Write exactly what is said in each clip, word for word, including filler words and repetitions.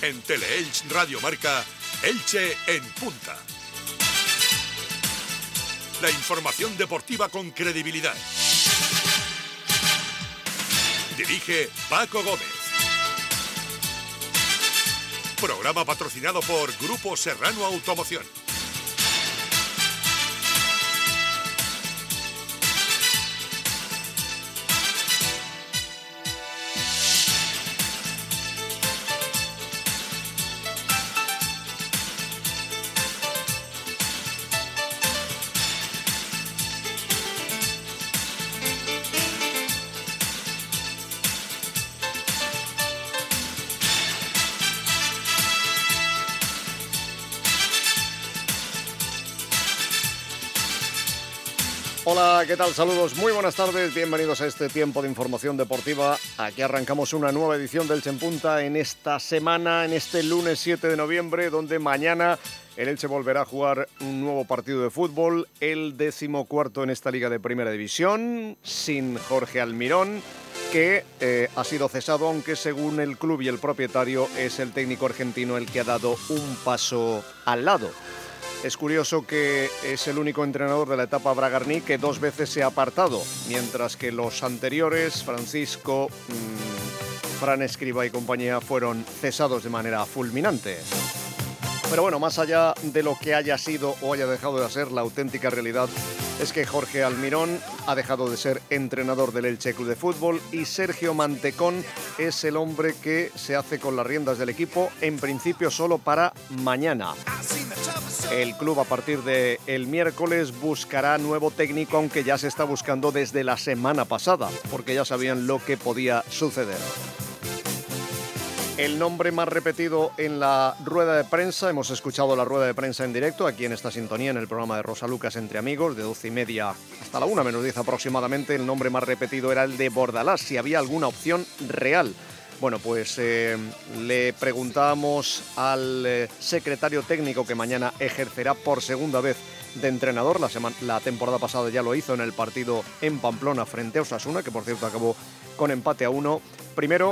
En Teleelch Radio Marca, Elche en punta. La información deportiva con credibilidad. Dirige Paco Gómez. Programa patrocinado por Grupo Serrano Automoción. Hola, ¿qué tal? Saludos, muy buenas tardes, bienvenidos a este tiempo de información deportiva. Aquí arrancamos una nueva edición del Elche en Punta en esta semana, en este lunes siete de noviembre, donde mañana el Elche volverá a jugar un nuevo partido de fútbol, el decimocuarto en esta Liga de Primera División, sin Jorge Almirón, que eh, ha sido cesado, aunque según el club y el propietario es el técnico argentino el que ha dado un paso al lado. Es curioso que es el único entrenador de la etapa Bragarni que dos veces se ha apartado, mientras que los anteriores, Francisco, mmm, Fran Escriba y compañía, fueron cesados de manera fulminante. Pero bueno, más allá de lo que haya sido o haya dejado de ser, la auténtica realidad es que Jorge Almirón ha dejado de ser entrenador del Elche Club de Fútbol y Sergio Mantecón es el hombre que se hace con las riendas del equipo, en principio solo para mañana. El club a partir del miércoles buscará nuevo técnico, aunque ya se está buscando desde la semana pasada, porque ya sabían lo que podía suceder. El nombre más repetido en la rueda de prensa, hemos escuchado la rueda de prensa en directo aquí en esta sintonía, en el programa de Rosa Lucas Entre Amigos, de doce y media hasta la una menos diez aproximadamente. El nombre más repetido era el de Bordalás, si había alguna opción real. Bueno, pues eh, le preguntamos al eh, secretario técnico, que mañana ejercerá por segunda vez de entrenador. La, semana, la temporada pasada ya lo hizo en el partido en Pamplona frente a Osasuna, que por cierto acabó con empate a uno. Primero,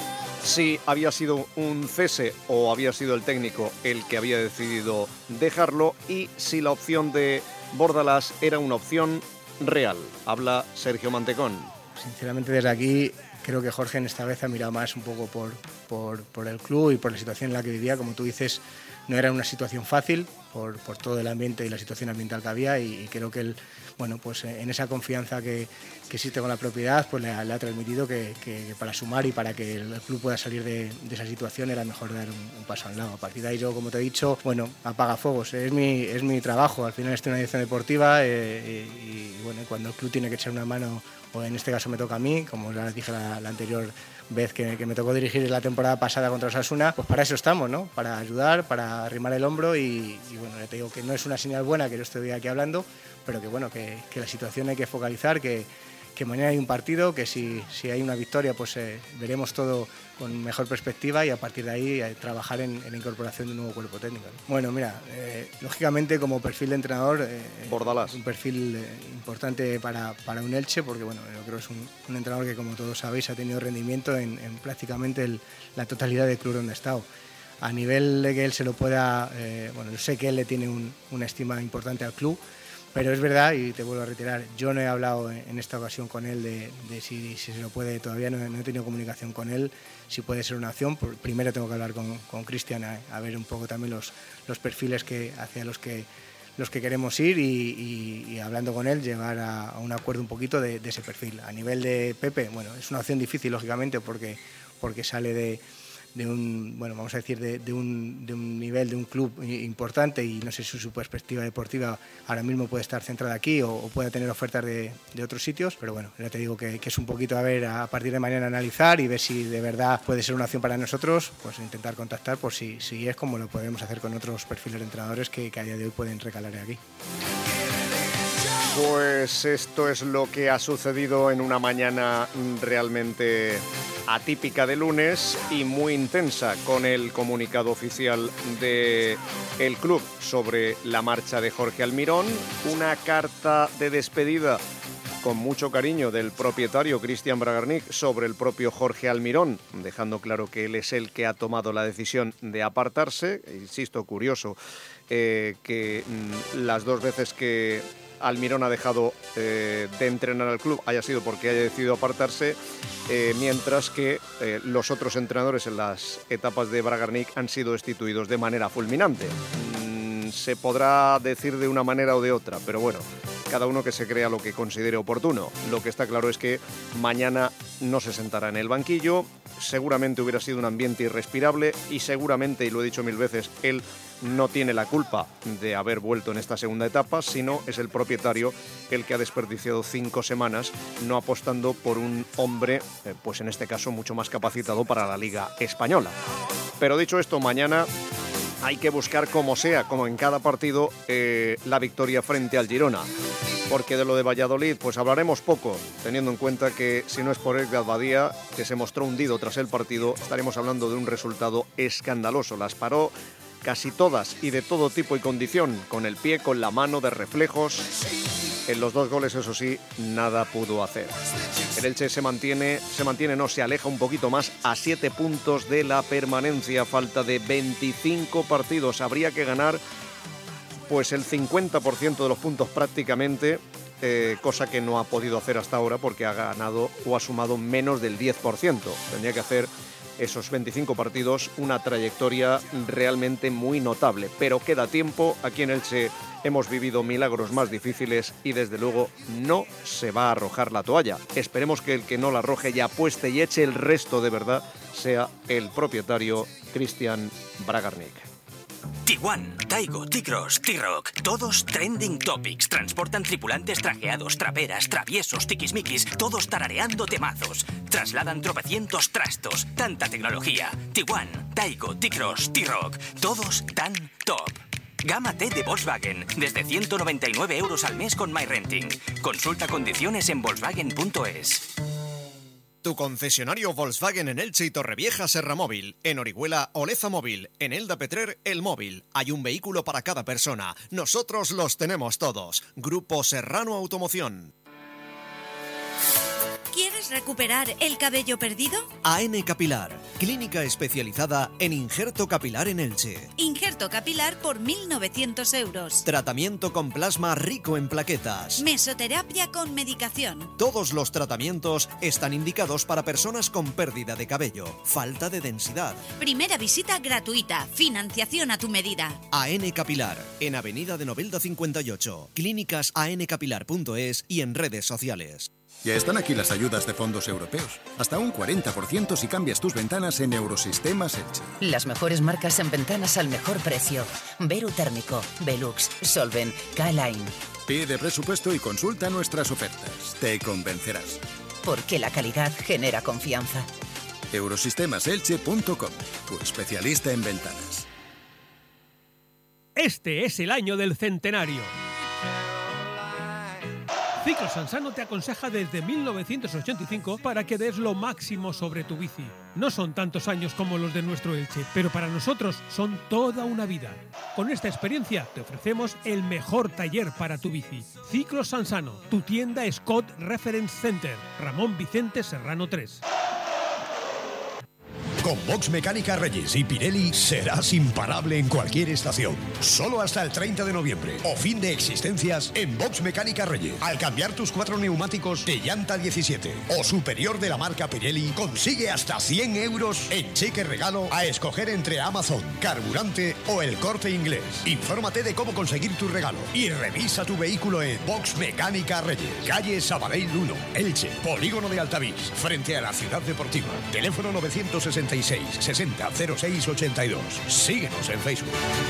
si había sido un cese o había sido el técnico el que había decidido dejarlo, y si la opción de Bordalás era una opción real. Habla Sergio Mantecón. Sinceramente, desde aquí creo que Jorge en esta vez ha mirado más un poco por, por, por el club y por la situación en la que vivía. Como tú dices, no era una situación fácil por, por todo el ambiente y la situación ambiental que había, y, y creo que él, bueno, pues en esa confianza que, que existe con la propiedad, pues le ha, le ha transmitido que, que, que para sumar y para que el club pueda salir de, de esa situación era mejor dar un, un paso al lado. A partir de ahí yo, como te he dicho, bueno, apaga fuegos, es mi, es mi trabajo, al final estoy en una dirección deportiva eh, y, y bueno, cuando el club tiene que echar una mano, o en este caso me toca a mí, como ya les dije la, la anterior vez que, que me tocó dirigir la temporada pasada contra Osasuna, pues para eso estamos, ¿no? Para ayudar, para arrimar el hombro y, y bueno, ya te digo que no es una señal buena que yo estoy aquí hablando, pero que bueno, que, que la situación hay que focalizar, que, que mañana hay un partido, que si, si hay una victoria pues eh, veremos todo con mejor perspectiva y a partir de ahí eh, trabajar en, en la incorporación de un nuevo cuerpo técnico, ¿no? Bueno, mira, eh, lógicamente como perfil de entrenador, eh, Bordalás. un perfil eh, importante para, para un Elche, porque bueno, yo creo que es un, un entrenador que, como todos sabéis, ha tenido rendimiento en, en prácticamente el, la totalidad del club donde ha estado. A nivel de que él se lo pueda, eh, bueno, yo sé que él le tiene un, una estima importante al club, pero es verdad, y te vuelvo a reiterar, yo no he hablado en esta ocasión con él de, de si, si se lo puede, todavía no, no he tenido comunicación con él, si puede ser una opción. Primero tengo que hablar con, con Cristian a, a ver un poco también los, los perfiles que, hacia los que, los que queremos ir y, y, y hablando con él llegar a, a un acuerdo un poquito de, de ese perfil. A nivel de Pepe, bueno, es una opción difícil lógicamente porque, porque sale de... de un, bueno, vamos a decir, de, de, un, de un nivel, de un club importante, y no sé si su perspectiva deportiva ahora mismo puede estar centrada aquí o, o puede tener ofertas de, de otros sitios, pero bueno, ya te digo que, que es un poquito a ver, a partir de mañana analizar y ver si de verdad puede ser una opción para nosotros, pues intentar contactar por si, si es como lo podemos hacer con otros perfiles de entrenadores que, que a día de hoy pueden recalar aquí. Pues esto es lo que ha sucedido en una mañana realmente atípica de lunes y muy intensa, con el comunicado oficial del club sobre la marcha de Jorge Almirón, una carta de despedida con mucho cariño del propietario Cristian Bragarnik sobre el propio Jorge Almirón, dejando claro que él es el que ha tomado la decisión de apartarse. Insisto, curioso eh, que mm, las dos veces que Almirón ha dejado eh, de entrenar al club haya sido porque haya decidido apartarse, eh, mientras que eh, los otros entrenadores en las etapas de Bragarnik han sido destituidos de manera fulminante. Mm, se podrá decir de una manera o de otra, pero bueno, cada uno que se crea lo que considere oportuno. Lo que está claro es que mañana no se sentará en el banquillo, seguramente hubiera sido un ambiente irrespirable y seguramente, y lo he dicho mil veces, él no tiene la culpa de haber vuelto en esta segunda etapa, sino es el propietario el que ha desperdiciado cinco semanas no apostando por un hombre, eh, pues en este caso mucho más capacitado para la Liga Española. Pero dicho esto, mañana hay que buscar como sea, como en cada partido, eh, la victoria frente al Girona. Porque de lo de Valladolid, pues hablaremos poco, teniendo en cuenta que si no es por Edgar Badía, que se mostró hundido tras el partido, estaremos hablando de un resultado escandaloso. Las paró casi todas y de todo tipo y condición, con el pie, con la mano, de reflejos. En los dos goles, eso sí, nada pudo hacer. El Elche se mantiene, se mantiene, no, se aleja un poquito más a siete puntos de la permanencia, falta de veinticinco partidos. Habría que ganar pues el cincuenta por ciento de los puntos prácticamente, eh, cosa que no ha podido hacer hasta ahora porque ha ganado o ha sumado menos del diez por ciento. Tendría que hacer esos veinticinco partidos una trayectoria realmente muy notable, pero queda tiempo. Aquí en Elche hemos vivido milagros más difíciles y desde luego no se va a arrojar la toalla. Esperemos que el que no la arroje y apueste y eche el resto de verdad sea el propietario Cristian Bragarnik. Tiguan, Taigo, T-Cross, T-Rock, todos trending topics. Transportan tripulantes trajeados, traperas, traviesos, tiquismiquis, todos tarareando temazos. Trasladan tropecientos trastos, tanta tecnología. Tiguan, Taigo, T-Cross, T-Rock, todos tan top. Gama T de Volkswagen, desde ciento noventa y nueve euros al mes con MyRenting. Consulta condiciones en volkswagen punto es. Tu concesionario Volkswagen en Elche y Torrevieja Serra Móvil, en Orihuela Oleza Móvil, en Elda Petrer El Móvil. Hay un vehículo para cada persona. Nosotros los tenemos todos. Grupo Serrano Automoción. ¿Quieres recuperar el cabello perdido? A N Capilar, clínica especializada en injerto capilar en Elche. Injerto capilar por mil novecientos euros. Tratamiento con plasma rico en plaquetas. Mesoterapia con medicación. Todos los tratamientos están indicados para personas con pérdida de cabello, falta de densidad. Primera visita gratuita, financiación a tu medida. A N Capilar, en Avenida de Novelda cincuenta y ocho, clínicas a n capilar punto es y en redes sociales. Ya están aquí las ayudas de fondos europeos. Hasta un cuarenta por ciento si cambias tus ventanas en Eurosistemas Elche. Las mejores marcas en ventanas al mejor precio. Veru Térmico, Velux, Solven, K-Line. Pide presupuesto y consulta nuestras ofertas. Te convencerás. Porque la calidad genera confianza. eurosistemas elche punto com, tu especialista en ventanas. Este es el año del centenario. Ciclos Sansano te aconseja desde mil novecientos ochenta y cinco para que des lo máximo sobre tu bici. No son tantos años como los de nuestro Elche, pero para nosotros son toda una vida. Con esta experiencia te ofrecemos el mejor taller para tu bici. Ciclos Sansano, tu tienda Scott Reference Center, Ramón Vicente Serrano tres. Con Box Mecánica Reyes y Pirelli serás imparable en cualquier estación. Solo hasta el treinta de noviembre o fin de existencias en Box Mecánica Reyes. Al cambiar tus cuatro neumáticos de llanta diecisiete o superior de la marca Pirelli, consigue hasta cien euros en cheque regalo a escoger entre Amazon, Carburante o El Corte Inglés. Infórmate de cómo conseguir tu regalo y revisa tu vehículo en Box Mecánica Reyes, calle Sabadell uno, Elche, Polígono de Altavix, frente a la Ciudad Deportiva. Teléfono novecientos sesenta y seis, sesenta, cero seis, ochenta y dos. Síguenos en Facebook.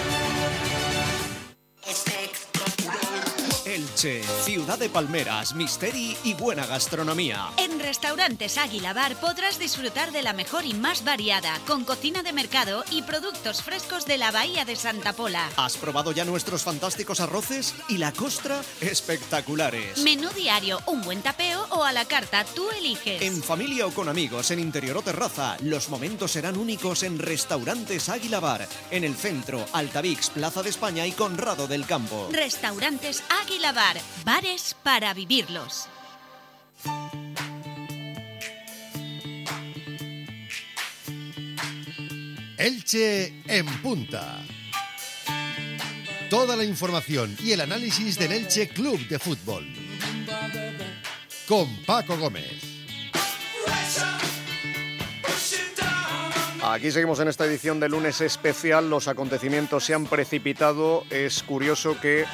Elche, ciudad de palmeras, misteri y buena gastronomía. En Restaurantes Águila Bar podrás disfrutar de la mejor y más variada, con cocina de mercado y productos frescos de la Bahía de Santa Pola. ¿Has probado ya nuestros fantásticos arroces? Y la costra, espectaculares. Menú diario, un buen tapeo o a la carta, tú eliges. En familia o con amigos, en interior o terraza, los momentos serán únicos en Restaurantes Águila Bar, en el centro, Altavix, Plaza de España y Conrado del Campo. Restaurantes Águila Bar, bares para vivirlos. Elche en punta. Toda la información y el análisis del Elche Club de Fútbol. Con Paco Gómez. Aquí seguimos en esta edición de lunes especial. Los acontecimientos se han precipitado. Es curioso que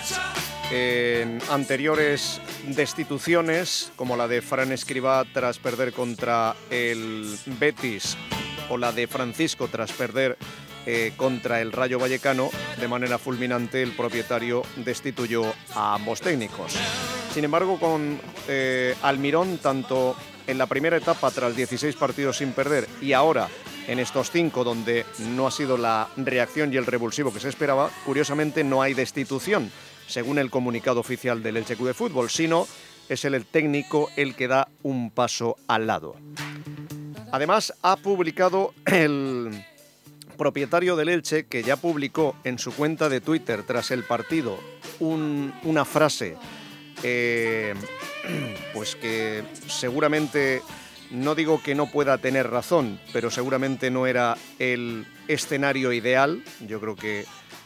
en anteriores destituciones, como la de Fran Escribá tras perder contra el Betis, o la de Francisco tras perder eh, contra el Rayo Vallecano, de manera fulminante el propietario destituyó a ambos técnicos. Sin embargo, con eh, Almirón, tanto en la primera etapa tras dieciséis partidos sin perder y ahora en estos cinco donde no ha sido la reacción y el revulsivo que se esperaba, curiosamente no hay destitución, según el comunicado oficial del Elche Club de Fútbol, sino es el técnico el que da un paso al lado. Además, ha publicado el propietario del Elche, que ya publicó en su cuenta de Twitter tras el partido un, una frase eh, pues que seguramente, no digo que no pueda tener razón, pero seguramente no era el escenario ideal. Yo creo que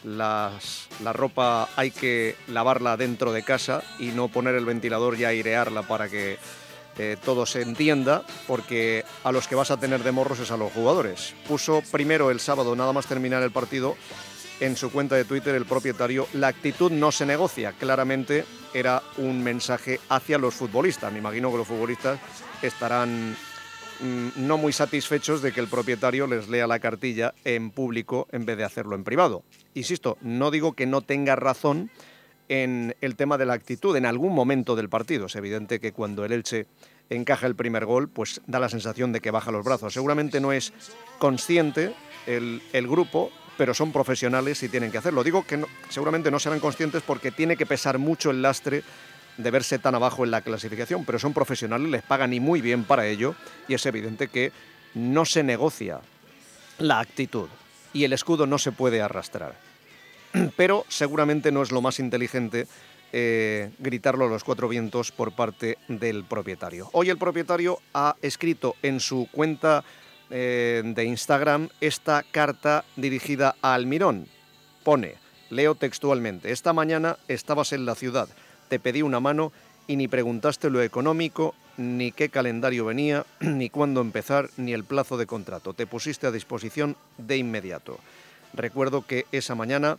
las, la ropa hay que lavarla dentro de casa y no poner el ventilador y airearla para que eh, todo se entienda, porque a los que vas a tener de morros es a los jugadores. Puso primero el sábado, nada más terminar el partido, en su cuenta de Twitter el propietario: la actitud no se negocia. Claramente era un mensaje hacia los futbolistas. Me imagino que los futbolistas estarán mmm, no muy satisfechos de que el propietario les lea la cartilla en público en vez de hacerlo en privado. Insisto, no digo que no tenga razón en el tema de la actitud en algún momento del partido. Es evidente que cuando el Elche encaja el primer gol, pues da la sensación de que baja los brazos. Seguramente no es consciente el, el grupo, pero son profesionales y tienen que hacerlo. Digo que no, seguramente no serán conscientes porque tiene que pesar mucho el lastre de verse tan abajo en la clasificación, pero son profesionales, les pagan y muy bien para ello, y es evidente que no se negocia la actitud y el escudo no se puede arrastrar. Pero seguramente no es lo más inteligente eh, gritarlo a los cuatro vientos por parte del propietario. Hoy el propietario ha escrito en su cuenta eh, de Instagram esta carta dirigida a Almirón. Pone, leo textualmente: esta mañana estabas en la ciudad, te pedí una mano y ni preguntaste lo económico, ni qué calendario venía, ni cuándo empezar, ni el plazo de contrato. Te pusiste a disposición de inmediato. Recuerdo que esa mañana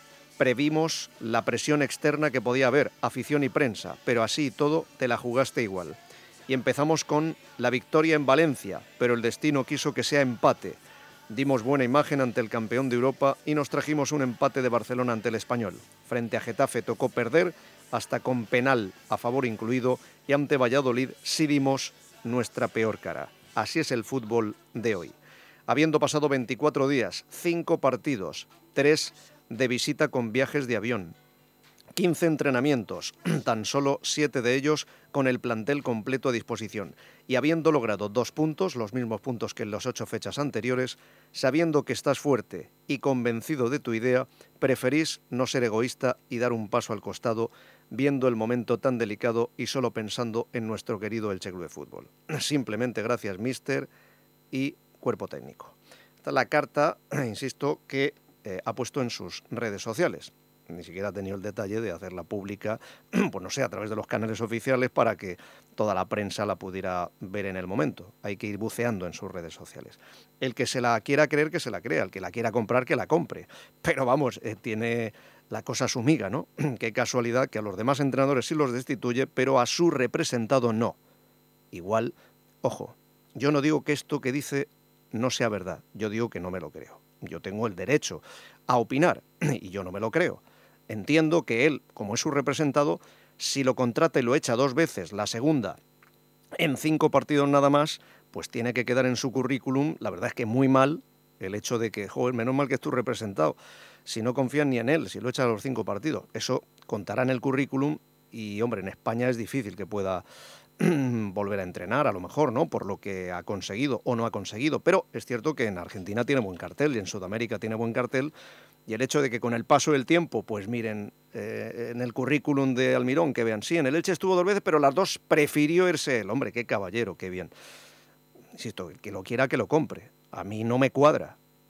previmos la presión externa que podía haber, afición y prensa, pero así y todo te la jugaste igual. Y empezamos con la victoria en Valencia, pero el destino quiso que sea empate. Dimos buena imagen ante el campeón de Europa y nos trajimos un empate de Barcelona ante el Español. Frente a Getafe tocó perder, hasta con penal a favor incluido, y ante Valladolid sí dimos nuestra peor cara. Así es el fútbol de hoy. Habiendo pasado veinticuatro días, cinco partidos, tres de visita con viajes de avión, quince entrenamientos, tan solo siete de ellos con el plantel completo a disposición, y habiendo logrado dos puntos, los mismos puntos que en las ocho fechas anteriores, sabiendo que estás fuerte y convencido de tu idea, preferís no ser egoísta y dar un paso al costado, viendo el momento tan delicado y solo pensando en nuestro querido Elche Club de Fútbol. Simplemente gracias, míster y cuerpo técnico. Esta es la carta, insisto, que eh, ha puesto en sus redes sociales. Ni siquiera ha tenido el detalle de hacerla pública, pues no sé, a través de los canales oficiales para que toda la prensa la pudiera ver en el momento. Hay que ir buceando en sus redes sociales. El que se la quiera creer, que se la crea. El que la quiera comprar, que la compre. Pero vamos, eh, tiene la cosa su miga, ¿no? Qué casualidad que a los demás entrenadores sí los destituye, pero a su representado no. Igual, ojo, yo no digo que esto que dice no sea verdad. Yo digo que no me lo creo. Yo tengo el derecho a opinar y yo no me lo creo. Entiendo que él, como es su representado, si lo contrata y lo echa dos veces, la segunda, en cinco partidos nada más, pues tiene que quedar en su currículum, la verdad es que muy mal, el hecho de que, joder, menos mal que es tu representado, si no confían ni en él, si lo echa a los cinco partidos. Eso contará en el currículum y, hombre, en España es difícil que pueda volver a entrenar, a lo mejor, ¿no? Por lo que ha conseguido o no ha conseguido. Pero es cierto que en Argentina tiene buen cartel y en Sudamérica tiene buen cartel. Y el hecho de que con el paso del tiempo, pues miren, eh, en el currículum de Almirón, que vean, sí, en el Elche estuvo dos veces, pero las dos prefirió irse él. Hombre, qué caballero, qué bien. Insisto, el que lo quiera, que lo compre. A mí no me cuadra.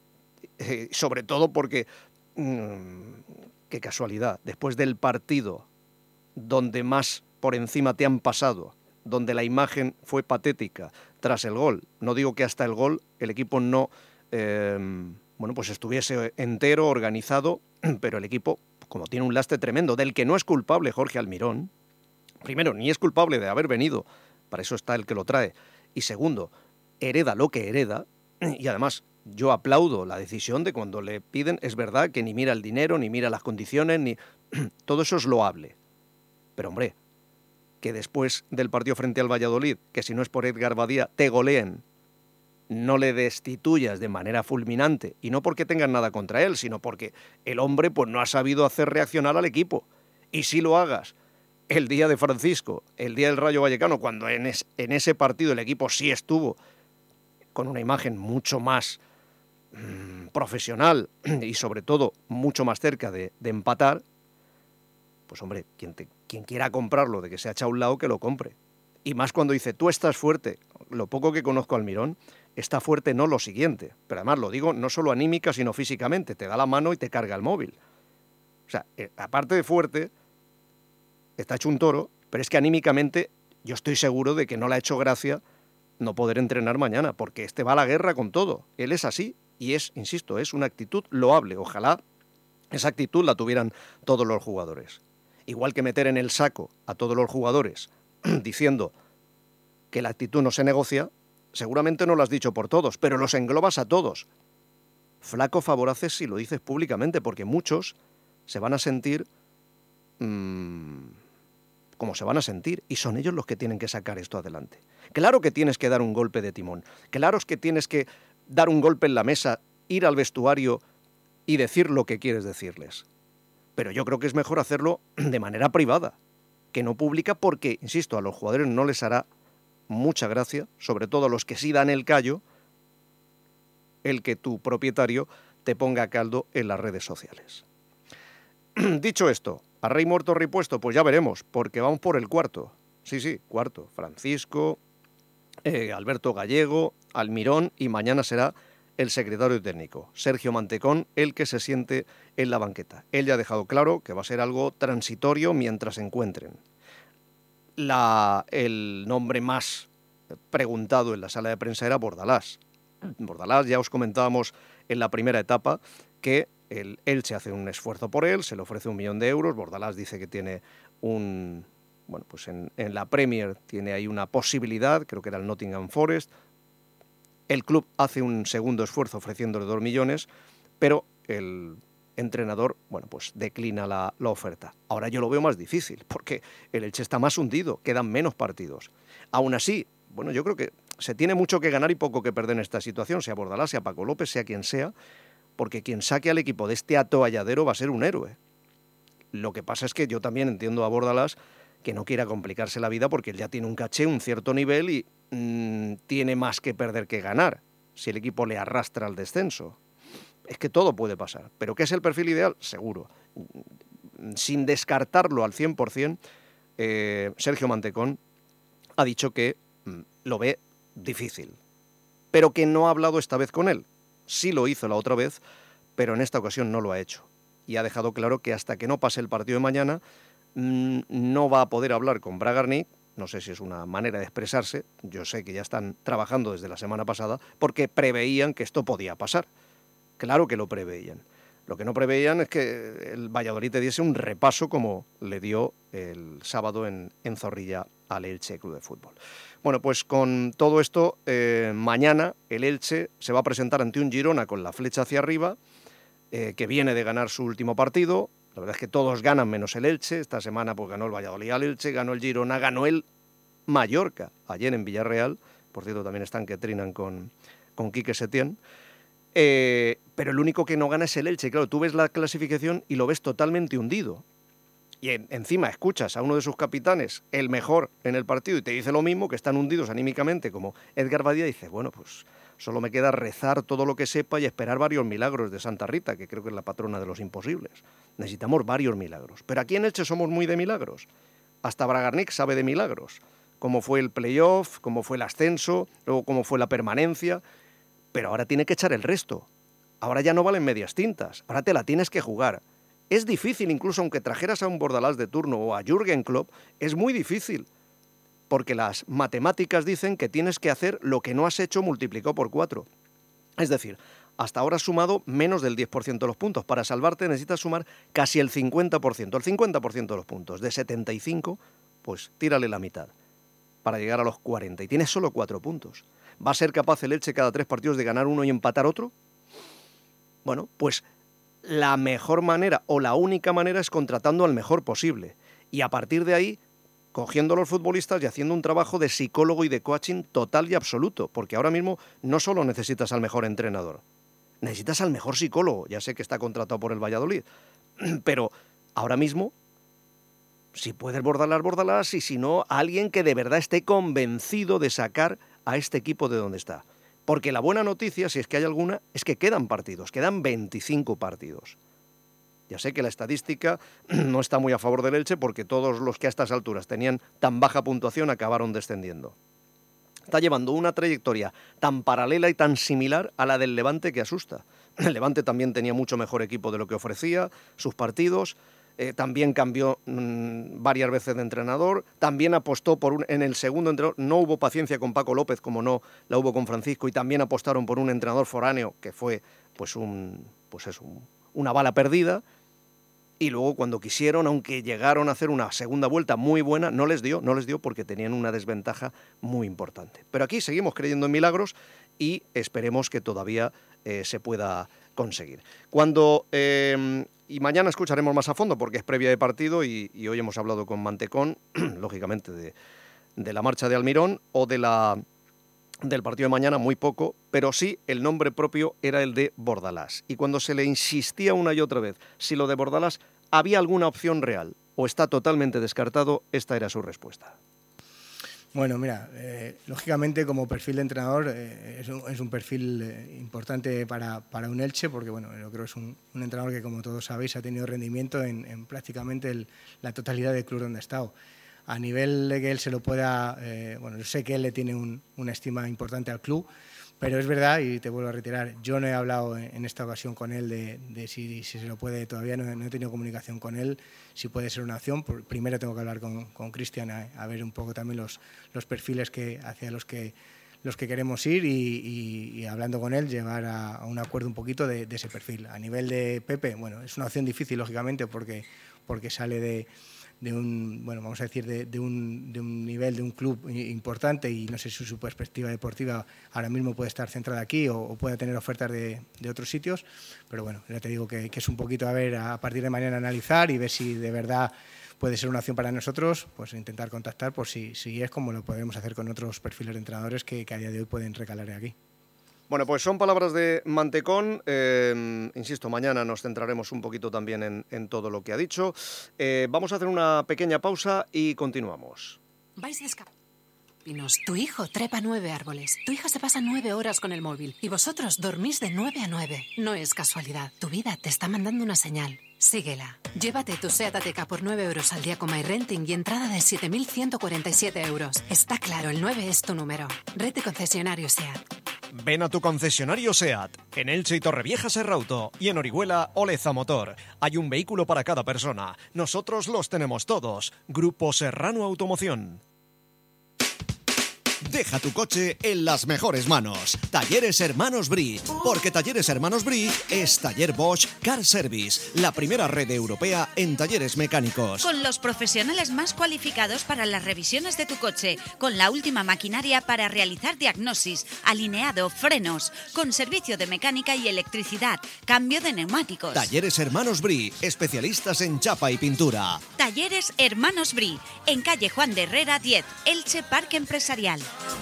eh, sobre todo porque, mmm, qué casualidad, después del partido donde más por encima te han pasado, donde la imagen fue patética tras el gol, no digo que hasta el gol el equipo no eh, bueno, pues estuviese entero, organizado, pero el equipo, como tiene un lastre tremendo, del que no es culpable Jorge Almirón, primero, ni es culpable de haber venido, para eso está el que lo trae, y segundo, hereda lo que hereda, y además yo aplaudo la decisión de cuando le piden, es verdad que ni mira el dinero, ni mira las condiciones, ni todo eso es loable. Pero hombre, que después del partido frente al Valladolid, que si no es por Edgar Badía, te goleen, no le destituyas de manera fulminante, y no porque tengan nada contra él, sino porque el hombre pues no ha sabido hacer reaccionar al equipo. Y si lo hagas el día de Francisco, el día del Rayo Vallecano, cuando en, es, en ese partido el equipo sí estuvo con una imagen mucho más mmm, profesional y sobre todo mucho más cerca de, de empatar, pues hombre, quien, te, quien quiera comprarlo de que se ha echado a un lado, que lo compre. Y más cuando dice, tú estás fuerte. Lo poco que conozco a Almirón, está fuerte no lo siguiente. Pero además lo digo no solo anímica, sino físicamente. Te da la mano y te carga el móvil. O sea, eh, aparte de fuerte, está hecho un toro, pero es que anímicamente yo estoy seguro de que no le ha hecho gracia no poder entrenar mañana, porque este va a la guerra con todo. Él es así y es, insisto, es una actitud loable. Ojalá esa actitud la tuvieran todos los jugadores. Igual que meter en el saco a todos los jugadores diciendo que la actitud no se negocia, seguramente no lo has dicho por todos, pero los englobas a todos. Flaco favor haces si lo dices públicamente, porque muchos se van a sentir mmm, como se van a sentir, y son ellos los que tienen que sacar esto adelante. Claro que tienes que dar un golpe de timón, claro que tienes que dar un golpe en la mesa, ir al vestuario y decir lo que quieres decirles. Pero yo creo que es mejor hacerlo de manera privada, que no pública, porque, insisto, a los jugadores no les hará mucha gracia, sobre todo a los que sí dan el callo, el que tu propietario te ponga a caldo en las redes sociales. Dicho esto, a rey muerto, rey puesto, pues ya veremos, porque vamos por el cuarto. Sí, sí, cuarto. Francisco, eh, Alberto Gallego, Almirón, y mañana será el secretario técnico, Sergio Mantecón, el que se siente en la banqueta. Él ya ha dejado claro que va a ser algo transitorio mientras se encuentren. La, el nombre más preguntado en la sala de prensa era Bordalás. Bordalás, ya os comentábamos en la primera etapa que el Elche hace un esfuerzo por él, se le ofrece un millón de euros. Bordalás dice que tiene un... Bueno, pues en, en la Premier tiene ahí una posibilidad, creo que era el Nottingham Forest. El club hace un segundo esfuerzo ofreciéndole dos millones, pero el entrenador, bueno, pues declina la, la oferta. Ahora yo lo veo más difícil, porque el Elche está más hundido, quedan menos partidos. Aún así, bueno, yo creo que se tiene mucho que ganar y poco que perder en esta situación, sea Bordalás, sea Paco López, sea quien sea, porque quien saque al equipo de este atolladero va a ser un héroe. Lo que pasa es que yo también entiendo a Bordalás que no quiera complicarse la vida, porque él ya tiene un caché, un cierto nivel, y mmm, tiene más que perder que ganar si el equipo le arrastra al descenso. Es que todo puede pasar. ¿Pero qué es el perfil ideal? Seguro. Sin descartarlo al cien por cien, eh, Sergio Mantecón ha dicho que mmm, lo ve difícil, pero que no ha hablado esta vez con él. Sí lo hizo la otra vez, pero en esta ocasión no lo ha hecho. Y ha dejado claro que hasta que no pase el partido de mañana mmm, no va a poder hablar con Bragarnik. No sé si es una manera de expresarse. Yo sé que ya están trabajando desde la semana pasada porque preveían que esto podía pasar. Claro que lo preveían. Lo que no preveían es que el Valladolid te diese un repaso como le dio el sábado en, en Zorrilla al Elche Club de Fútbol. Bueno, pues con todo esto, eh, mañana el Elche se va a presentar ante un Girona con la flecha hacia arriba, eh, que viene de ganar su último partido. La verdad es que todos ganan menos el Elche. Esta semana pues ganó el Valladolid al Elche, ganó el Girona, ganó el Mallorca ayer en Villarreal. Por cierto, también están que trinan con, con Quique Setién. Eh, pero el único que no gana es el Elche. Claro, tú ves la clasificación y lo ves totalmente hundido. Y en, encima escuchas a uno de sus capitanes, el mejor en el partido, y te dice lo mismo, que están hundidos anímicamente como Edgar Badía, y dices, bueno, pues solo me queda rezar todo lo que sepa y esperar varios milagros de Santa Rita, que creo que es la patrona de los imposibles. Necesitamos varios milagros. Pero aquí en Elche somos muy de milagros. Hasta Bragarnik sabe de milagros. Cómo fue el playoff, cómo fue el ascenso, luego cómo fue la permanencia. Pero ahora tiene que echar el resto. Ahora ya no valen medias tintas, ahora te la tienes que jugar. Es difícil, incluso aunque trajeras a un Bordalás de turno o a Jürgen Klopp, es muy difícil. Porque las matemáticas dicen que tienes que hacer lo que no has hecho multiplicado por cuatro. Es decir, hasta ahora has sumado menos del diez por ciento de los puntos. Para salvarte necesitas sumar casi el cincuenta por ciento, el cincuenta por ciento de los puntos. De setenta y cinco, pues tírale la mitad para llegar a los cuarenta. Y tienes solo cuatro puntos. ¿Va a ser capaz el Elche cada tres partidos de ganar uno y empatar otro? Bueno, pues la mejor manera o la única manera es contratando al mejor posible. Y a partir de ahí, cogiendo a los futbolistas y haciendo un trabajo de psicólogo y de coaching total y absoluto. Porque ahora mismo no solo necesitas al mejor entrenador, necesitas al mejor psicólogo. Ya sé que está contratado por el Valladolid, pero ahora mismo, si puedes Bordalás, Bordalás, y si no, alguien que de verdad esté convencido de sacar a este equipo de donde está. Porque la buena noticia, si es que hay alguna, es que quedan partidos, quedan veinticinco partidos. Ya sé que la estadística no está muy a favor del Elche porque todos los que a estas alturas tenían tan baja puntuación acabaron descendiendo. Está llevando una trayectoria tan paralela y tan similar a la del Levante que asusta. El Levante también tenía mucho mejor equipo de lo que ofrecía, sus partidos, eh, también cambió mmm, varias veces de entrenador, también apostó por un, en el segundo entrenador, no hubo paciencia con Paco López como no la hubo con Francisco, y también apostaron por un entrenador foráneo que fue pues un, pues eso, un, una bala perdida. Y luego cuando quisieron, aunque llegaron a hacer una segunda vuelta muy buena, no les dio, no les dio porque tenían una desventaja muy importante. Pero aquí seguimos creyendo en milagros y esperemos que todavía eh, se pueda conseguir. Cuando eh, y mañana escucharemos más a fondo porque es previa de partido y, y hoy hemos hablado con Mantecón, lógicamente de, de la marcha de Almirón o de la del partido de mañana, muy poco, pero sí el nombre propio era el de Bordalás. Y cuando se le insistía una y otra vez si lo de Bordalás había alguna opción real o está totalmente descartado, esta era su respuesta. Bueno, mira, eh, lógicamente como perfil de entrenador eh, es, un, es un perfil eh, importante para, para un Elche porque bueno, yo creo que es un, un entrenador que, como todos sabéis, ha tenido rendimiento en, en prácticamente el, la totalidad del club donde ha estado. A nivel de que él se lo pueda, eh, bueno, yo sé que él le tiene un, una estima importante al club, pero es verdad, y te vuelvo a reiterar, yo no he hablado en, en esta ocasión con él de, de si, si se lo puede, todavía no, no he tenido comunicación con él, si puede ser una opción. Por, primero tengo que hablar con, con Cristian a, a ver un poco también los, los perfiles que, hacia los que, los que queremos ir y, y, y hablando con él llegar a, a un acuerdo un poquito de, de ese perfil. A nivel de Pepe, bueno, es una opción difícil, lógicamente, porque, porque sale de... de un, bueno, vamos a decir, de, de, un, de un nivel, de un club importante y no sé si su perspectiva deportiva ahora mismo puede estar centrada aquí o, o puede tener ofertas de, de otros sitios, pero bueno, ya te digo que, que es un poquito a ver, a partir de mañana analizar y ver si de verdad puede ser una opción para nosotros, pues intentar contactar por si, si es como lo podemos hacer con otros perfiles de entrenadores que, que a día de hoy pueden recalar aquí. Bueno, pues son palabras de Mantecón. Eh, insisto, mañana nos centraremos un poquito también en, en todo lo que ha dicho. Eh, vamos a hacer una pequeña pausa y continuamos. Vais a escapar. Tu hijo trepa nueve árboles. Tu hija se pasa nueve horas con el móvil. Y vosotros dormís de nueve a nueve. No es casualidad. Tu vida te está mandando una señal. Síguela. Llévate tu SEAT Ateca por nueve euros al día con MyRenting y entrada de siete mil ciento cuarenta y siete euros. Está claro, el nueve es tu número. Red de concesionario SEAT. Ven a tu concesionario SEAT, en Elche y Torrevieja Serrauto y en Orihuela Oleza Motor. Hay un vehículo para cada persona. Nosotros los tenemos todos. Grupo Serrano Automoción. Deja tu coche en las mejores manos. Talleres Hermanos Brie. Porque Talleres Hermanos Brie es Taller Bosch Car Service, la primera red europea en talleres mecánicos. Con los profesionales más cualificados para las revisiones de tu coche, con la última maquinaria para realizar diagnosis, alineado, frenos, con servicio de mecánica y electricidad, cambio de neumáticos. Talleres Hermanos Brie, especialistas en chapa y pintura. Talleres Hermanos Brie, en calle Juan de Herrera diez, Elche Parque Empresarial.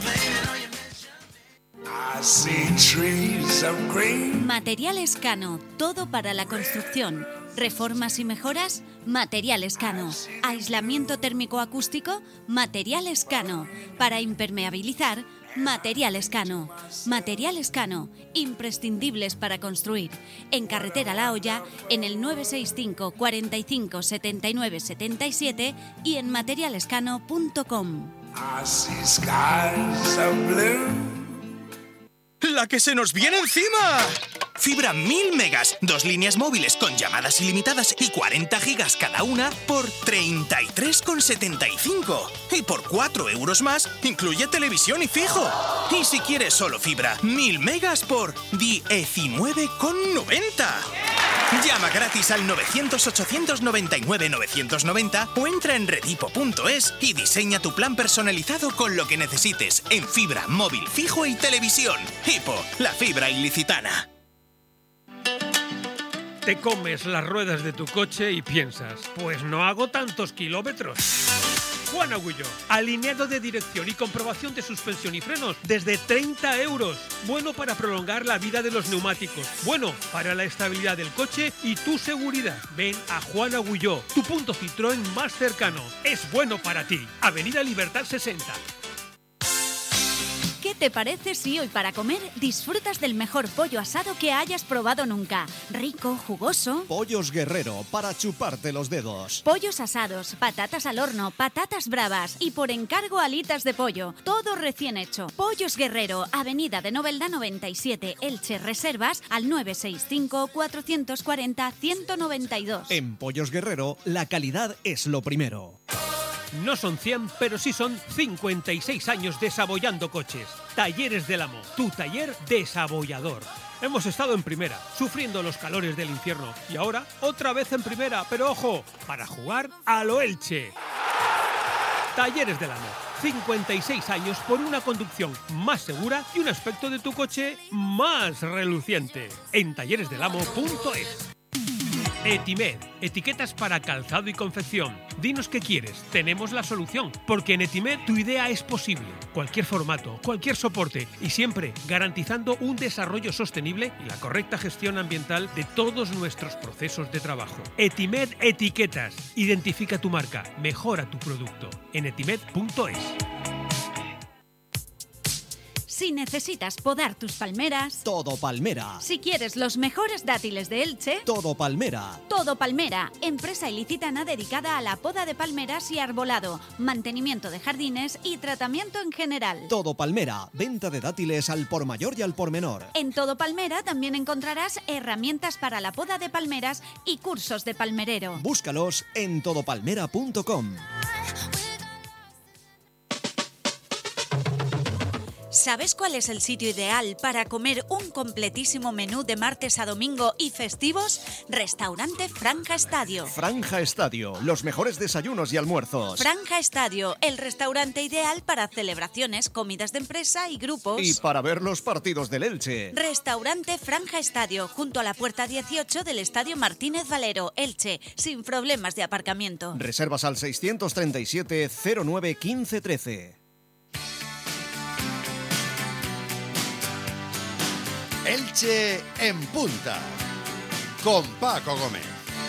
Materiales Cano, todo para la construcción. Reformas y mejoras, Materiales Cano. Aislamiento térmico acústico, Materiales Cano. Para impermeabilizar, Materiales Cano. Materiales Cano, imprescindibles para construir. En Carretera La Hoya, en el nueve seis cinco, cuarenta y cinco, setenta y nueve, setenta y siete y en materialescano punto com. ¡La que se nos viene encima! Fibra mil megas, dos líneas móviles con llamadas ilimitadas y cuarenta gigas cada una por treinta y tres con setenta y cinco. Y por cuatro euros más, incluye televisión y fijo. Y si quieres solo fibra, mil megas por diecinueve con noventa. Llama gratis al novecientos ochocientos noventa y nueve novecientos noventa o entra en redipo punto es y diseña tu plan personalizado con lo que necesites en fibra, móvil, fijo y televisión. Hipo, la fibra ilicitana. Te comes las ruedas de tu coche y piensas, pues no hago tantos kilómetros. Juan Agullo, alineado de dirección y comprobación de suspensión y frenos desde treinta euros. Bueno para prolongar la vida de los neumáticos. Bueno para la estabilidad del coche y tu seguridad. Ven a Juan Agullo, tu punto Citroën más cercano. Es bueno para ti. Avenida Libertad sesenta. ¿Qué te parece si hoy para comer disfrutas del mejor pollo asado que hayas probado nunca? Rico, jugoso. Pollos Guerrero, para chuparte los dedos. Pollos asados, patatas al horno, patatas bravas y por encargo alitas de pollo. Todo recién hecho. Pollos Guerrero, Avenida de Novelda noventa y siete, Elche. Reservas al nueve seis cinco, cuatro cuatro cero, uno nueve dos. En Pollos Guerrero, la calidad es lo primero. No son cien, pero sí son cincuenta y seis años desabollando coches. Talleres del Amo, tu taller desabollador. Hemos estado en primera, sufriendo los calores del infierno. Y ahora, otra vez en primera, pero ojo, para jugar a lo Elche. Talleres del Amo, cincuenta y seis años por una conducción más segura y un aspecto de tu coche más reluciente. En talleres del amo punto es. Etimed, etiquetas para calzado y confección. Dinos qué quieres, tenemos la solución, porque en Etimed tu idea es posible. Cualquier formato, cualquier soporte y siempre garantizando un desarrollo sostenible y la correcta gestión ambiental de todos nuestros procesos de trabajo. Etimed Etiquetas. Identifica tu marca, mejora tu producto. En etimed punto es. Si necesitas podar tus palmeras, Todo Palmera. si quieres los mejores dátiles de Elche, Todo Palmera. Todo Palmera, empresa ilicitana dedicada a la poda de palmeras y arbolado, mantenimiento de jardines y tratamiento en general. Todo Palmera. Venta de dátiles al por mayor y al por menor. En Todo Palmera también encontrarás herramientas para la poda de palmeras y cursos de palmerero. Búscalos en todo palmera punto com. ¿Sabes cuál es el sitio ideal para comer un completísimo menú de martes a domingo y festivos? Restaurante Franja Estadio. Franja Estadio. Los mejores desayunos y almuerzos. Franja Estadio, el restaurante ideal para celebraciones, comidas de empresa y grupos. Y para ver los partidos del Elche. Restaurante Franja Estadio, junto a la puerta dieciocho del Estadio Martínez Valero, Elche, sin problemas de aparcamiento. Reservas al seiscientos treinta y siete, cero nueve, quince, trece. Elche en punta, con Paco Gómez.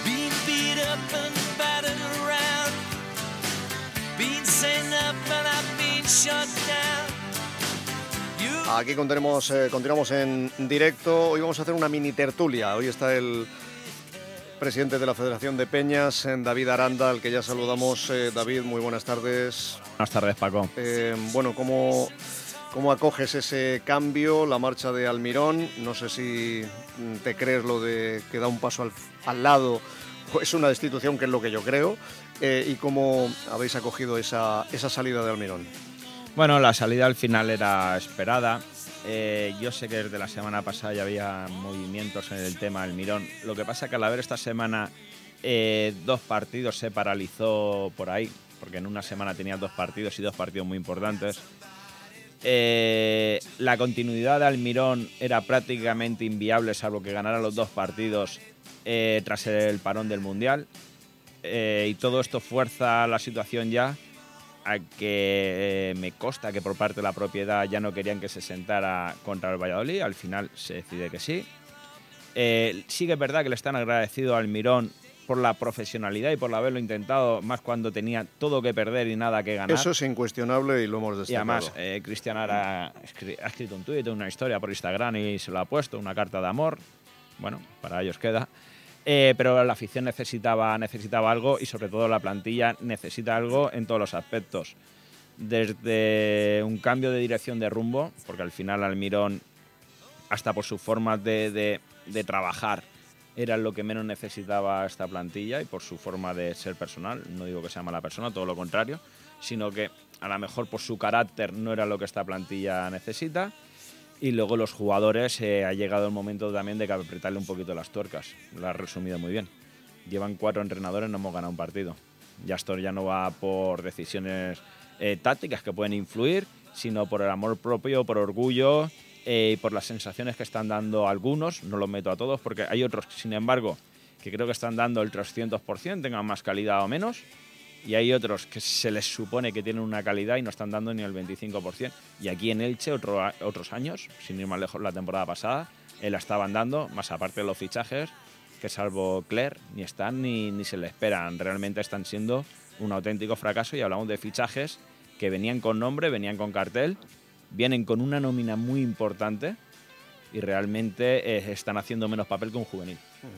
Aquí continuamos, eh, continuamos en directo. Hoy vamos a hacer una mini tertulia. Hoy está el presidente de la Federación de Peñas, David Aranda, al que ya saludamos. Eh, David, muy buenas tardes. Buenas tardes, Paco. Eh, bueno, ¿cómo, ¿cómo acoges ese cambio, la marcha de Almirón? No sé si te crees lo de que da un paso al, al lado o es una destitución, que es lo que yo creo. Eh, ¿Y cómo habéis acogido esa, esa salida de Almirón? Bueno, la salida al final era esperada. Eh, yo sé que desde la semana pasada ya había movimientos en el tema Almirón. Lo que pasa es que al haber esta semana eh, dos partidos se paralizó por ahí, porque en una semana tenía dos partidos y dos partidos muy importantes. Eh, la continuidad de Almirón era prácticamente inviable, salvo que ganara los dos partidos eh, tras el parón del Mundial. Eh, y todo esto fuerza la situación ya a que eh, me consta que por parte de la propiedad ya no querían que se sentara contra el Valladolid. Al final se decide que sí. Eh, sí que es verdad que le están agradecidos a Almirón por la profesionalidad y por haberlo intentado, más cuando tenía todo que perder y nada que ganar. Eso es incuestionable y lo hemos destacado. Y además, eh, Cristian Ara ha escrito un tuit, una historia por Instagram y se lo ha puesto, una carta de amor. Bueno, para ellos queda. Eh, pero la afición necesitaba, necesitaba algo y sobre todo la plantilla necesita algo en todos los aspectos. Desde un cambio de dirección de rumbo, porque al final Almirón hasta por sus formas de, de, de trabajar, era lo que menos necesitaba esta plantilla y por su forma de ser personal. No digo que sea mala persona, todo lo contrario, sino que a lo mejor por su carácter no era lo que esta plantilla necesita. Y luego los jugadores, eh, ha llegado el momento también de que apretarle un poquito las tuercas. Lo has resumido muy bien. Llevan cuatro entrenadores, no hemos ganado un partido. Ya esto ya no va por decisiones eh, tácticas que pueden influir, sino por el amor propio, por orgullo eh, y por las sensaciones que están dando algunos. No los meto a todos porque hay otros, sin embargo, que creo que están dando el trescientos por ciento, tengan más calidad o menos. Y hay otros que se les supone que tienen una calidad y no están dando ni el veinticinco por ciento. Y aquí en Elche, otro, otros años, sin ir más lejos, la temporada pasada, eh, la estaban dando, más aparte de los fichajes, que salvo Cler, ni están ni, ni se le esperan. Realmente están siendo un auténtico fracaso y hablamos de fichajes que venían con nombre, venían con cartel, vienen con una nómina muy importante y realmente eh, están haciendo menos papel que un juvenil.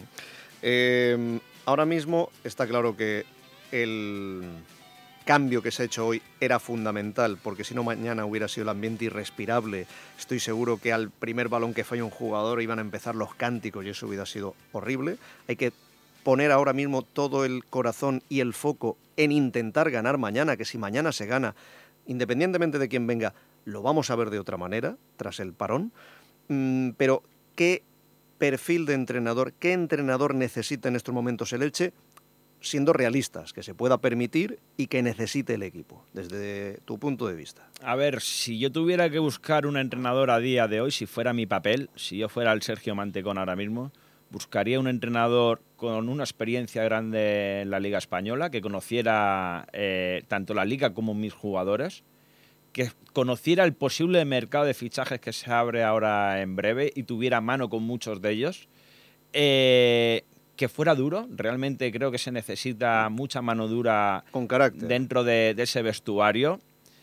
Eh, ahora mismo está claro que el cambio que se ha hecho hoy era fundamental, porque si no mañana hubiera sido el ambiente irrespirable. Estoy seguro que al primer balón que falla un jugador iban a empezar los cánticos y eso hubiera sido horrible. Hay que poner ahora mismo todo el corazón y el foco en intentar ganar mañana, que si mañana se gana, independientemente de quién venga, lo vamos a ver de otra manera, tras el parón. Mm, pero, ¿qué perfil de entrenador, qué entrenador necesita en estos momentos el Elche, siendo realistas, que se pueda permitir y que necesite el equipo, desde tu punto de vista? A ver, si yo tuviera que buscar un entrenador a día de hoy, si fuera mi papel, si yo fuera el Sergio Mantecón ahora mismo, buscaría un entrenador con una experiencia grande en la Liga Española, que conociera eh, tanto la Liga como mis jugadores, que conociera el posible mercado de fichajes que se abre ahora en breve y tuviera mano con muchos de ellos, eh, que fuera duro. Realmente creo que se necesita mucha mano dura con carácter dentro de, de ese vestuario,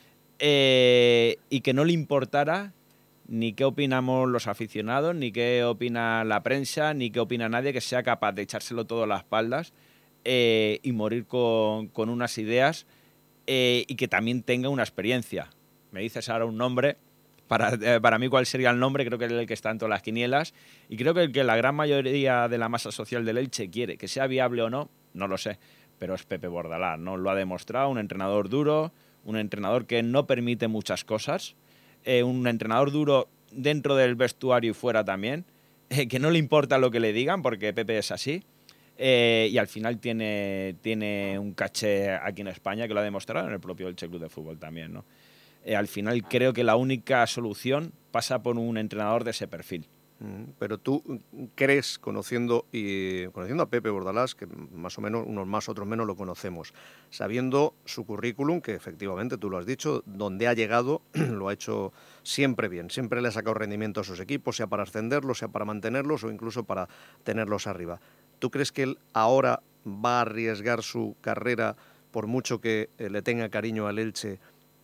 eh, y que no le importara ni qué opinamos los aficionados, ni qué opina la prensa, ni qué opina nadie, que sea capaz de echárselo todo a las espaldas eh, y morir con, con unas ideas eh, y que también tenga una experiencia. Me dices ahora un nombre. Para, eh, para mí, ¿cuál sería el nombre? Creo que es el que está en todas las quinielas y creo que el que la gran mayoría de la masa social del Elche quiere. Que sea viable o no, no lo sé, pero es Pepe Bordalás, ¿no? Lo ha demostrado, un entrenador duro, un entrenador que no permite muchas cosas, eh, un entrenador duro dentro del vestuario y fuera también, eh, que no le importa lo que le digan porque Pepe es así, eh, y al final tiene, tiene un caché aquí en España que lo ha demostrado en el propio Elche Club de Fútbol también, ¿no? Eh, al final creo que la única solución pasa por un entrenador de ese perfil. Pero tú crees, conociendo y conociendo a Pepe Bordalás, que más o menos, unos más, otros menos lo conocemos, sabiendo su currículum, que efectivamente tú lo has dicho, donde ha llegado, lo ha hecho siempre bien, siempre le ha sacado rendimiento a sus equipos, sea para ascenderlos, sea para mantenerlos o incluso para tenerlos arriba. ¿Tú crees que él ahora va a arriesgar su carrera, por mucho que eh, le tenga cariño al Elche,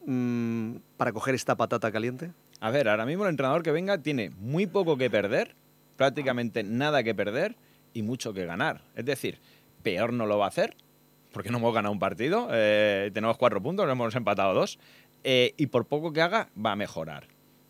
para coger esta patata caliente? A ver, ahora mismo el entrenador que venga tiene muy poco que perder, prácticamente nada que perder y mucho que ganar. Es decir, peor no lo va a hacer, porque no hemos ganado un partido, eh, tenemos cuatro puntos, no hemos empatado dos, eh, y por poco que haga va a mejorar.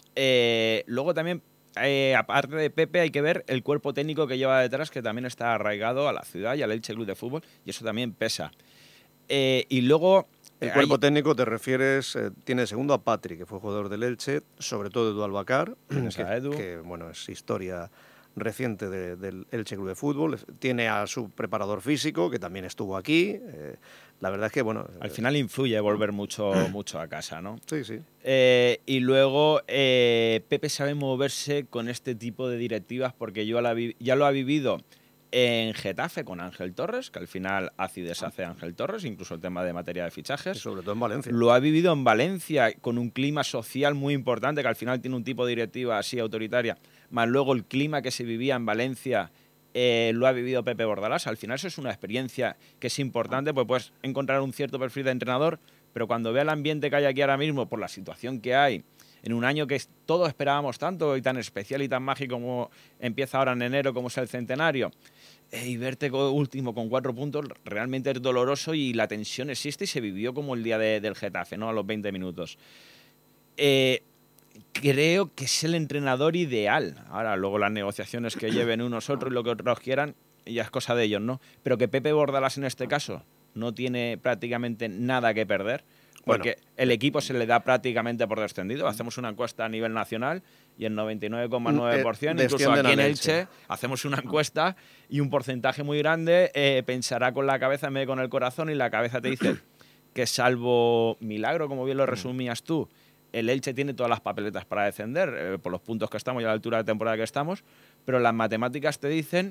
Eh, luego también, eh, aparte de Pepe, hay que ver el cuerpo técnico que lleva detrás, que también está arraigado a la ciudad y al Elche Club de Fútbol, y eso también pesa. Eh, y luego... El cuerpo Hay... técnico te refieres, eh, tiene segundo a Patri, que fue jugador del Elche, sobre todo Edu Albacar, que, que bueno, es historia reciente de, del Elche Club de Fútbol. Tiene a su preparador físico, que también estuvo aquí. Eh, la verdad es que, bueno... Al final influye volver mucho, mucho a casa, ¿no? Sí, sí. Eh, y luego, eh, Pepe sabe moverse con este tipo de directivas porque yo la vi- ya lo ha vivido en Getafe con Ángel Torres, que al final hace y deshace Ángel Torres, incluso el tema de materia de fichajes. Y sobre todo en Valencia. Lo ha vivido en Valencia con un clima social muy importante, que al final tiene un tipo de directiva así autoritaria, más luego el clima que se vivía en Valencia eh, lo ha vivido Pepe Bordalás. Al final eso es una experiencia que es importante, pues puedes encontrar un cierto perfil de entrenador, pero cuando vea el ambiente que hay aquí ahora mismo, por la situación que hay, en un año que todos esperábamos tanto y tan especial y tan mágico como empieza ahora en enero, como es el centenario, eh, y verte último con cuatro puntos, realmente es doloroso y la tensión existe y se vivió como el día de, del Getafe, ¿no? A los veinte minutos. Eh, creo que es el entrenador ideal. Ahora, luego las negociaciones que lleven unos otros y lo que otros quieran, ya es cosa de ellos, ¿no? Pero que Pepe Bordalás en este caso no tiene prácticamente nada que perder, porque bueno, el equipo se le da prácticamente por descendido. Hacemos una encuesta a nivel nacional y el noventa y nueve coma nueve por ciento, incluso aquí en Elche, hacemos una encuesta y un porcentaje muy grande eh, pensará con la cabeza en vez de con el corazón, y la cabeza te dice que salvo milagro, como bien lo resumías tú, el Elche tiene todas las papeletas para descender, eh, por los puntos que estamos y a la altura de temporada que estamos, pero las matemáticas te dicen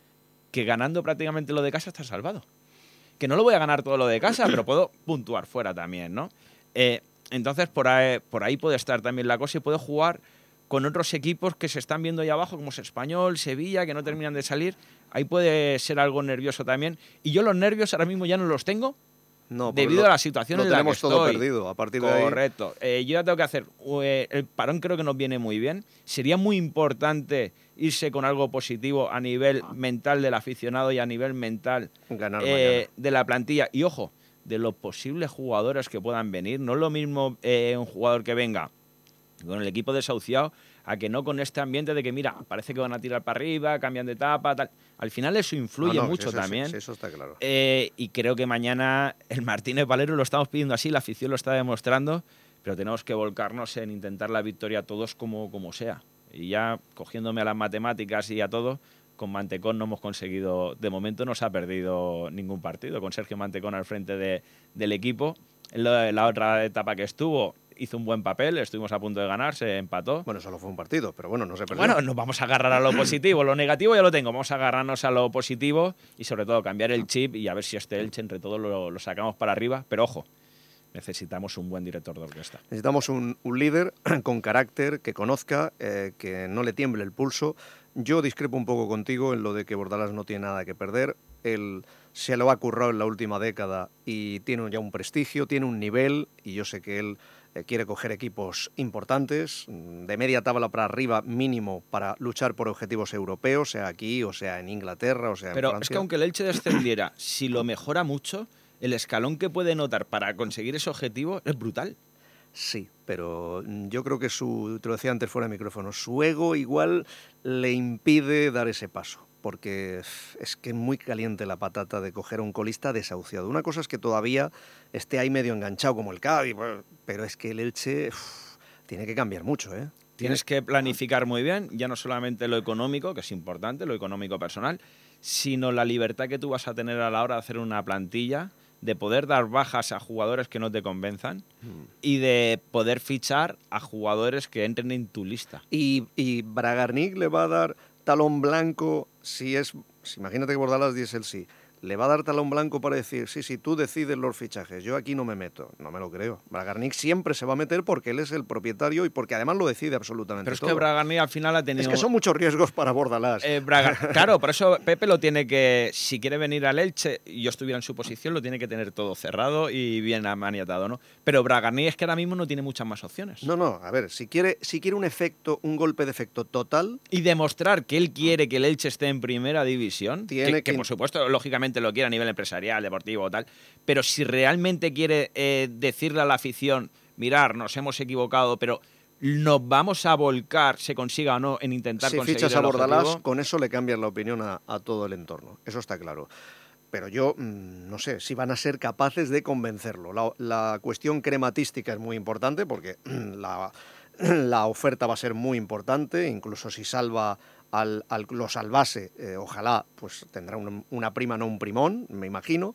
que ganando prácticamente lo de casa está salvado. Que no lo voy a ganar todo lo de casa, pero puedo puntuar fuera también, ¿no? Eh, entonces, por ahí, por ahí puede estar también la cosa y puedo jugar con otros equipos que se están viendo ahí abajo, como es Español, Sevilla, que no terminan de salir. Ahí puede ser algo nervioso también. Y yo los nervios ahora mismo ya no los tengo, no, debido lo, a la situación en la que tenemos todo estoy. Perdido. A partir Correcto. de ahí... Correcto. Eh, yo ya tengo que hacer... Eh, el parón creo que nos viene muy bien. Sería muy importante irse con algo positivo a nivel mental del aficionado y a nivel mental Ganar eh, de la plantilla. Y ojo, de los posibles jugadores que puedan venir. No es lo mismo eh, un jugador que venga con el equipo desahuciado a que no con este ambiente de que, mira, parece que van a tirar para arriba, cambian de etapa, tal. Al final eso influye no, no, mucho eso, también. Sí, eso está claro. Eh, y creo que mañana el Martínez Valero lo estamos pidiendo así, la afición lo está demostrando, pero tenemos que volcarnos en intentar la victoria todos como, como sea. Y ya cogiéndome a las matemáticas y a todo, con Mantecón no hemos conseguido, de momento no se ha perdido ningún partido, con Sergio Mantecón al frente de, del equipo. En la, en la otra etapa que estuvo hizo un buen papel, estuvimos a punto de ganar, se empató. Bueno, solo fue un partido, pero bueno, no se perdió. Bueno, nos vamos a agarrar a lo positivo, lo negativo ya lo tengo, vamos a agarrarnos a lo positivo y sobre todo cambiar el chip y a ver si este Elche entre todos lo, lo sacamos para arriba, pero ojo, necesitamos un buen director de orquesta. Necesitamos un, un líder con carácter, que conozca, eh, que no le tiemble el pulso. Yo discrepo un poco contigo en lo de que Bordalás no tiene nada que perder. Él se lo ha currado en la última década y tiene ya un prestigio, tiene un nivel, y yo sé que él eh, quiere coger equipos importantes, de media tabla para arriba mínimo, para luchar por objetivos europeos, sea aquí, o sea en Inglaterra, o sea en Pero Francia. es que aunque el Elche descendiera, si lo mejora mucho, el escalón que puede notar para conseguir ese objetivo es brutal. Sí, pero yo creo que su, te lo decía antes fuera de micrófono, su ego igual le impide dar ese paso, porque es que es muy caliente la patata de coger a un colista desahuciado. Una cosa es que todavía esté ahí medio enganchado como el Cádiz, pero es que el Elche uf, tiene que cambiar mucho, ¿eh? Tienes que planificar muy bien, ya no solamente lo económico, que es importante, lo económico personal, sino la libertad que tú vas a tener a la hora de hacer una plantilla, de poder dar bajas a jugadores que no te convenzan mm. y de poder fichar a jugadores que entren en tu lista. Y, y Bragarnik le va a dar talón blanco si es... Si imagínate que Bordalás diese el sí. Le va a dar talón blanco para decir, sí, sí, tú decides los fichajes, yo aquí no me meto. No me lo creo. Bragarnik siempre se va a meter porque él es el propietario y porque además lo decide absolutamente Pero es todo. que Bragarnik al final ha tenido... Es que son muchos riesgos para Bordalás. Eh, Braga... Claro, por eso Pepe lo tiene que... Si quiere venir al Elche y yo estuviera en su posición, lo tiene que tener todo cerrado y bien maniatado, ¿no? Pero Bragarnik es que ahora mismo no tiene muchas más opciones. No, no, a ver, si quiere, si quiere un efecto, un golpe de efecto total... Y demostrar que él quiere que el Elche esté en primera división, tiene que, que... que por supuesto, lógicamente lo quiere a nivel empresarial, deportivo o tal, pero si realmente quiere eh, decirle a la afición, mirar, nos hemos equivocado, pero nos vamos a volcar, se consiga o no, en intentar si conseguir fichas el a Bordalás, objetivo. Con eso le cambias la opinión a, a todo el entorno, eso está claro. Pero yo mmm, no sé si van a ser capaces de convencerlo. La, la cuestión crematística es muy importante porque la, la oferta va a ser muy importante, incluso si salva al, al lo salvase, eh, ojalá pues tendrá un, una prima, no un primón, me imagino,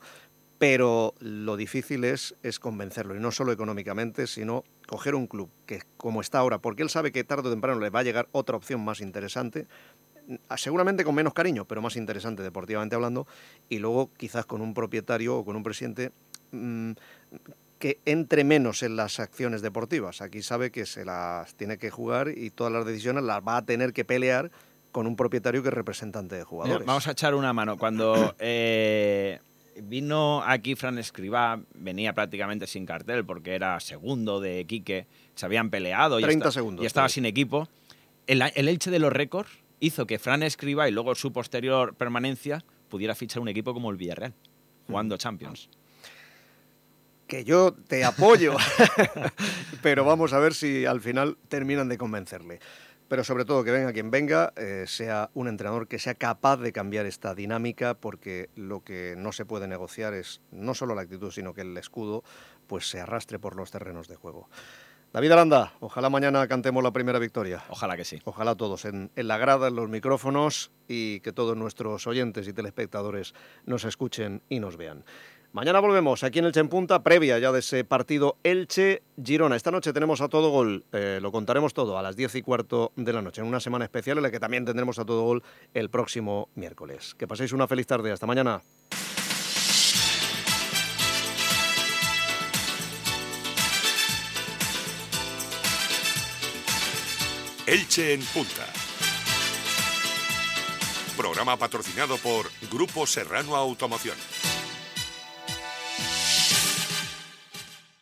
pero lo difícil es, es convencerlo, y no solo económicamente, sino coger un club que como está ahora, porque él sabe que tarde o temprano le va a llegar otra opción más interesante, seguramente con menos cariño, pero más interesante deportivamente hablando, y luego quizás con un propietario o con un presidente mmm, que entre menos en las acciones deportivas. Aquí sabe que se las tiene que jugar y todas las decisiones las va a tener que pelear con un propietario que es representante de jugadores. Mira, vamos a echar una mano. Cuando eh, vino aquí Fran Escribá, venía prácticamente sin cartel porque era segundo de Quique, se habían peleado y, treinta está, segundos, y estaba sí. sin equipo. El, el Elche de los récords hizo que Fran Escribá y luego su posterior permanencia pudiera fichar un equipo como el Villarreal, jugando Champions. que yo te apoyo, pero vamos a ver si al final terminan de convencerle. Pero sobre todo que venga quien venga, eh, sea un entrenador que sea capaz de cambiar esta dinámica, porque lo que no se puede negociar es no solo la actitud, sino que el escudo pues se arrastre por los terrenos de juego. David Aranda, ojalá mañana cantemos la primera victoria. Ojalá que sí. Ojalá todos, en, en la grada, en los micrófonos, y que todos nuestros oyentes y telespectadores nos escuchen y nos vean. Mañana volvemos aquí en Elche en Punta, previa ya de ese partido Elche-Girona. Esta noche tenemos A Todo Gol, eh, lo contaremos todo a las diez y cuarto de la noche, en una semana especial en la que también tendremos A Todo Gol el próximo miércoles. Que paséis una feliz tarde, hasta mañana. Elche en Punta. Programa patrocinado por Grupo Serrano Automoción.